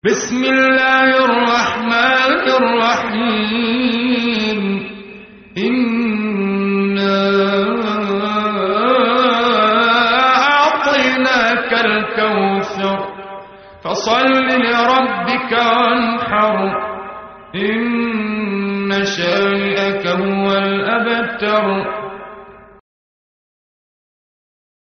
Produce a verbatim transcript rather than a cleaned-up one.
بسم الله الرحمن الرحيم إنا أعطيناك الكوثر فصل لربك وانحر إن شانئك هو الأبتر.